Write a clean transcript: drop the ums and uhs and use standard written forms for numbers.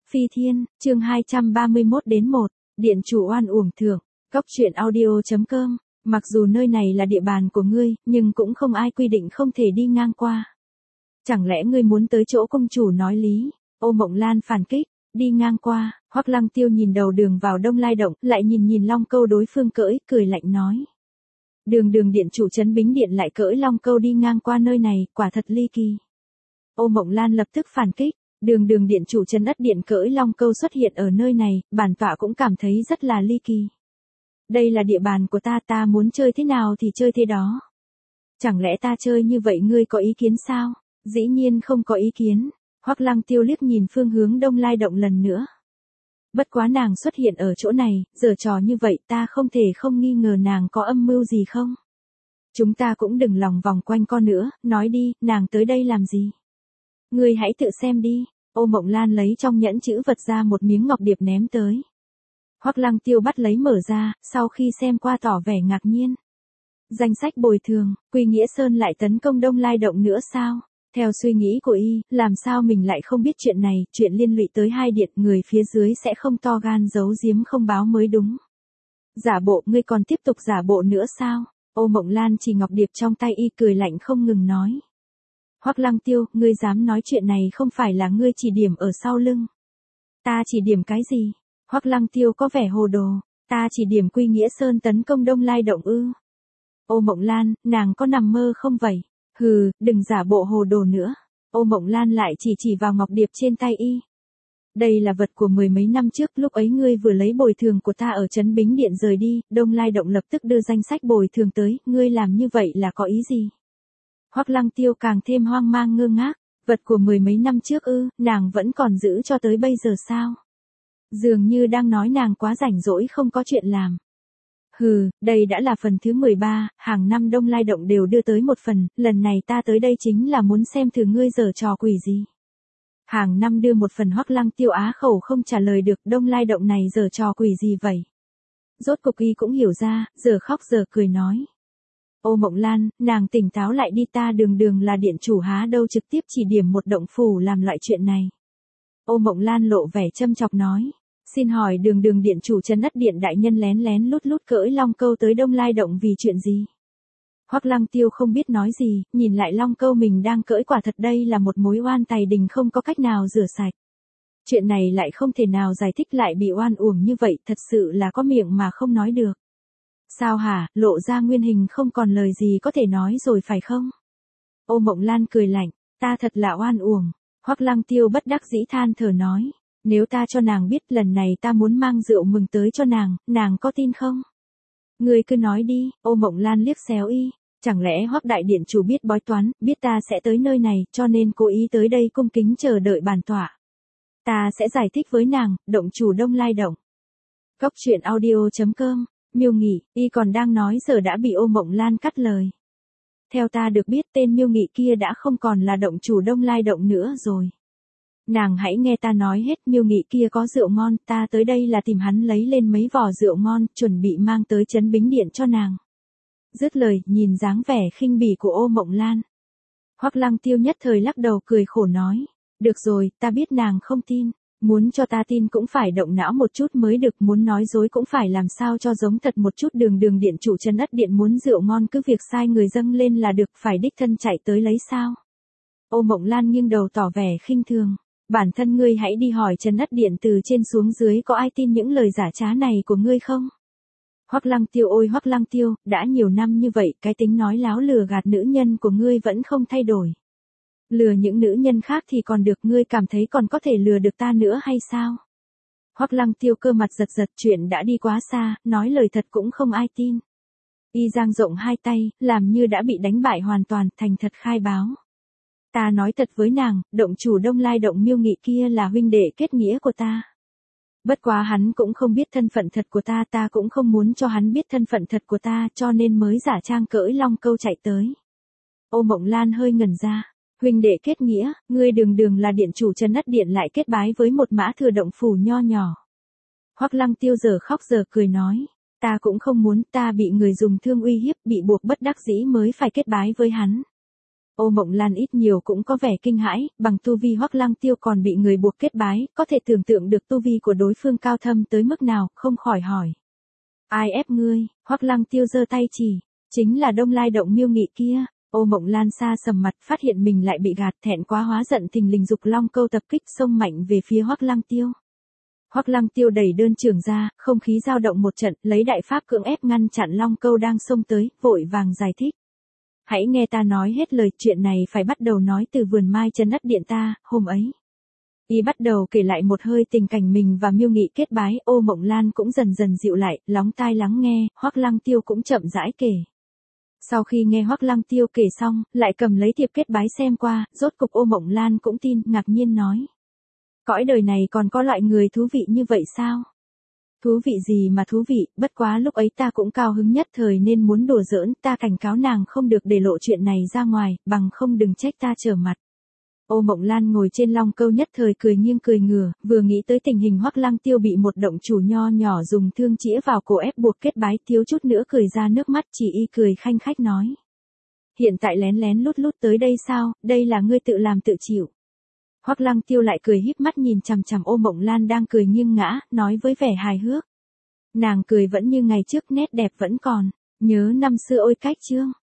Phi Thiên, chương 231-1, Điện chủ oan uổng thưởng, Cóc truyện audio.com, mặc dù nơi này là địa bàn của ngươi, nhưng cũng không ai quy định không thể đi ngang qua. Chẳng lẽ ngươi muốn tới chỗ công chủ nói lý? Ô Mộng Lan phản kích, đi ngang qua. Hoắc Lăng Tiêu nhìn đầu đường vào Đông Lai Động, lại nhìn Long Câu đối phương cưỡi, cười lạnh nói. Đường điện chủ trấn Bính Điện lại cưỡi Long Câu đi ngang qua nơi này, quả thật ly kỳ. Ô Mộng Lan lập tức phản kích, đường điện chủ trấn Ất Điện cưỡi Long Câu xuất hiện ở nơi này, bản tọa cũng cảm thấy rất là ly kỳ. Đây là địa bàn của ta muốn chơi thế nào thì chơi thế đó. Chẳng lẽ ta chơi như vậy ngươi có ý kiến sao? Dĩ nhiên không có ý kiến. Hoắc Lăng Tiêu liếc nhìn phương hướng Đông Lai Động lần nữa. Bất quá nàng xuất hiện ở chỗ này, giở trò như vậy ta không thể không nghi ngờ nàng có âm mưu gì không? Chúng ta cũng đừng lòng vòng quanh co nữa, nói đi, nàng tới đây làm gì? Ngươi hãy tự xem đi. Ô Mộng Lan lấy trong nhẫn chữ vật ra một miếng ngọc điệp ném tới. Hoắc Lăng Tiêu bắt lấy mở ra, sau khi xem qua tỏ vẻ ngạc nhiên. Danh sách bồi thường, Quy Nghĩa Sơn lại tấn công Đông Lai Động nữa sao? Theo suy nghĩ của y, làm sao mình lại không biết chuyện này, chuyện liên lụy tới hai điện, người phía dưới sẽ không to gan giấu giếm không báo mới đúng. Giả bộ, ngươi còn tiếp tục giả bộ nữa sao? Ô Mộng Lan chỉ ngọc điệp trong tay y cười lạnh không ngừng nói. Hoắc Lăng Tiêu, ngươi dám nói chuyện này không phải là ngươi chỉ điểm ở sau lưng. Ta chỉ điểm cái gì? Hoắc Lăng Tiêu có vẻ hồ đồ, ta chỉ điểm Quy Nghĩa Sơn tấn công Đông Lai Động ư? Ô Mộng Lan, nàng có nằm mơ không vậy? Hừ, đừng giả bộ hồ đồ nữa. Ô Mộng Lan lại chỉ vào ngọc điệp trên tay y. Đây là vật của mười mấy năm trước, lúc ấy ngươi vừa lấy bồi thường của ta ở trấn Bính Điện rời đi, Đông Lai Động lập tức đưa danh sách bồi thường tới, ngươi làm như vậy là có ý gì? Hoắc Lăng Tiêu càng thêm hoang mang ngơ ngác, vật của mười mấy năm trước ư, nàng vẫn còn giữ cho tới bây giờ sao? Dường như đang nói nàng quá rảnh rỗi không có chuyện làm. Hừ, đây đã là phần thứ 13, hàng năm Đông Lai Động đều đưa tới một phần, lần này ta tới đây chính là muốn xem thử ngươi giở trò quỷ gì. Hàng năm đưa một phần. Hoắc Lăng Tiêu á khẩu không trả lời được, Đông Lai Động này giở trò quỷ gì vậy? Rốt cục y cũng hiểu ra, giờ khóc giờ cười nói. Ô Mộng Lan, nàng tỉnh táo lại đi, ta đường là điện chủ há đâu trực tiếp chỉ điểm một động phủ làm loại chuyện này. Ô Mộng Lan lộ vẻ châm chọc nói. Xin hỏi đường điện chủ trấn Ất Điện đại nhân lén lút cưỡi Long Câu tới Đông Lai Động vì chuyện gì? Hoắc Lăng Tiêu không biết nói gì, nhìn lại Long Câu mình đang cưỡi, quả thật đây là một mối oan tày đình không có cách nào rửa sạch. Chuyện này lại không thể nào giải thích, lại bị oan uổng như vậy, thật sự là có miệng mà không nói được. Sao hả, lộ ra nguyên hình không còn lời gì có thể nói rồi phải không? Ô Mộng Lan cười lạnh, ta thật là oan uổng. Hoắc Lăng Tiêu bất đắc dĩ than thở nói. Nếu ta cho nàng biết lần này ta muốn mang rượu mừng tới cho nàng có tin không? Ngươi cứ nói đi. Ô Mộng Lan liếc xéo y. Chẳng lẽ Hoắc đại điện chủ biết bói toán, biết ta sẽ tới nơi này, cho nên cố ý tới đây cung kính chờ đợi bản tọa. Ta sẽ giải thích với nàng, động chủ Đông Lai Động. Cóc truyện audio.com, Miêu Nghị, y còn đang nói giờ đã bị Ô Mộng Lan cắt lời. Theo ta được biết tên Miêu Nghị kia đã không còn là động chủ Đông Lai Động nữa rồi. Nàng hãy nghe ta nói hết, Miêu Nghị kia có rượu ngon, ta tới đây là tìm hắn lấy lên mấy vò rượu ngon, chuẩn bị mang tới trấn Bính Điện cho nàng. Dứt lời, nhìn dáng vẻ khinh bỉ của Ô Mộng Lan. Hoắc Lăng Tiêu nhất thời lắc đầu cười khổ nói. Được rồi, ta biết nàng không tin. Muốn cho ta tin cũng phải động não một chút mới được, muốn nói dối cũng phải làm sao cho giống thật một chút. Đường điện chủ trấn Ất Điện muốn rượu ngon cứ việc sai người dâng lên là được, phải đích thân chạy tới lấy sao? Ô Mộng Lan nghiêng đầu tỏ vẻ khinh thường. Bản thân ngươi hãy đi hỏi trấn Ất Điện từ trên xuống dưới có ai tin những lời giả trá này của ngươi không? Hoắc Lăng Tiêu, ôi Hoắc Lăng Tiêu, đã nhiều năm như vậy, cái tính nói láo lừa gạt nữ nhân của ngươi vẫn không thay đổi. Lừa những nữ nhân khác thì còn được, ngươi cảm thấy còn có thể lừa được ta nữa hay sao? Hoắc Lăng Tiêu cơ mặt giật, chuyện đã đi quá xa, nói lời thật cũng không ai tin. Y dang rộng hai tay, làm như đã bị đánh bại hoàn toàn, thành thật khai báo. Ta nói thật với nàng, động chủ Đông Lai Động Miêu Nghị kia là huynh đệ kết nghĩa của ta. Bất quá hắn cũng không biết thân phận thật của ta, ta cũng không muốn cho hắn biết thân phận thật của ta, cho nên mới giả trang cưỡi Long Câu chạy tới. Ô Mộng Lan hơi ngẩn ra. Huynh đệ kết nghĩa, ngươi đường là điện chủ trấn Ất Điện lại kết bái với một mã thừa động phủ nho nhỏ. Hoắc Lăng Tiêu giờ khóc giờ cười nói. Ta cũng không muốn, ta bị người dùng thương uy hiếp, bị buộc bất đắc dĩ mới phải kết bái với hắn. Ô Mộng Lan ít nhiều cũng có vẻ kinh hãi, bằng tu vi Hoắc Lăng Tiêu còn bị người buộc kết bái, có thể tưởng tượng được tu vi của đối phương cao thâm tới mức nào, không khỏi hỏi. Ai ép ngươi? Hoắc Lăng Tiêu giơ tay chỉ, chính là Đông Lai Động Miêu Nghị kia. Ô Mộng Lan xa sầm mặt, phát hiện mình lại bị gạt, thẹn quá hóa giận, thình lình dục long câu tập kích xông mạnh về phía Hoắc Lăng Tiêu. Hoắc Lăng Tiêu đẩy đơn trưởng ra, không khí dao động một trận, lấy đại pháp cưỡng ép ngăn chặn long câu đang xông tới, vội vàng giải thích. Hãy nghe ta nói hết lời, chuyện này phải bắt đầu nói từ vườn mai trấn ất điện ta, hôm ấy. Y bắt đầu kể lại một hơi tình cảnh mình và Miêu Nghị kết bái, Ô Mộng Lan cũng dần dần dịu lại, lóng tai lắng nghe, Hoắc Lăng Tiêu cũng chậm rãi kể. Sau khi nghe Hoắc Lăng Tiêu kể xong, lại cầm lấy thiệp kết bái xem qua, rốt cục Ô Mộng Lan cũng tin, ngạc nhiên nói. Cõi đời này còn có loại người thú vị như vậy sao? Thú vị gì mà thú vị, bất quá lúc ấy ta cũng cao hứng nhất thời nên muốn đùa giỡn, ta cảnh cáo nàng không được để lộ chuyện này ra ngoài, bằng không đừng trách ta trở mặt. Ô Mộng Lan ngồi trên long câu nhất thời cười nghiêng cười ngửa, vừa nghĩ tới tình hình Hoắc Lăng Tiêu bị một động chủ nho nhỏ dùng thương chĩa vào cổ ép buộc kết bái, thiếu chút nữa cười ra nước mắt, chỉ y cười khanh khách nói. Hiện tại lén lén lút lút tới đây sao, đây là ngươi tự làm tự chịu. Hoắc Lăng Tiêu lại cười híp mắt nhìn chằm chằm Ô Mộng Lan đang cười nghiêng ngã, nói với vẻ hài hước. Nàng cười vẫn như ngày trước, nét đẹp vẫn còn, nhớ năm xưa ôi cách chương.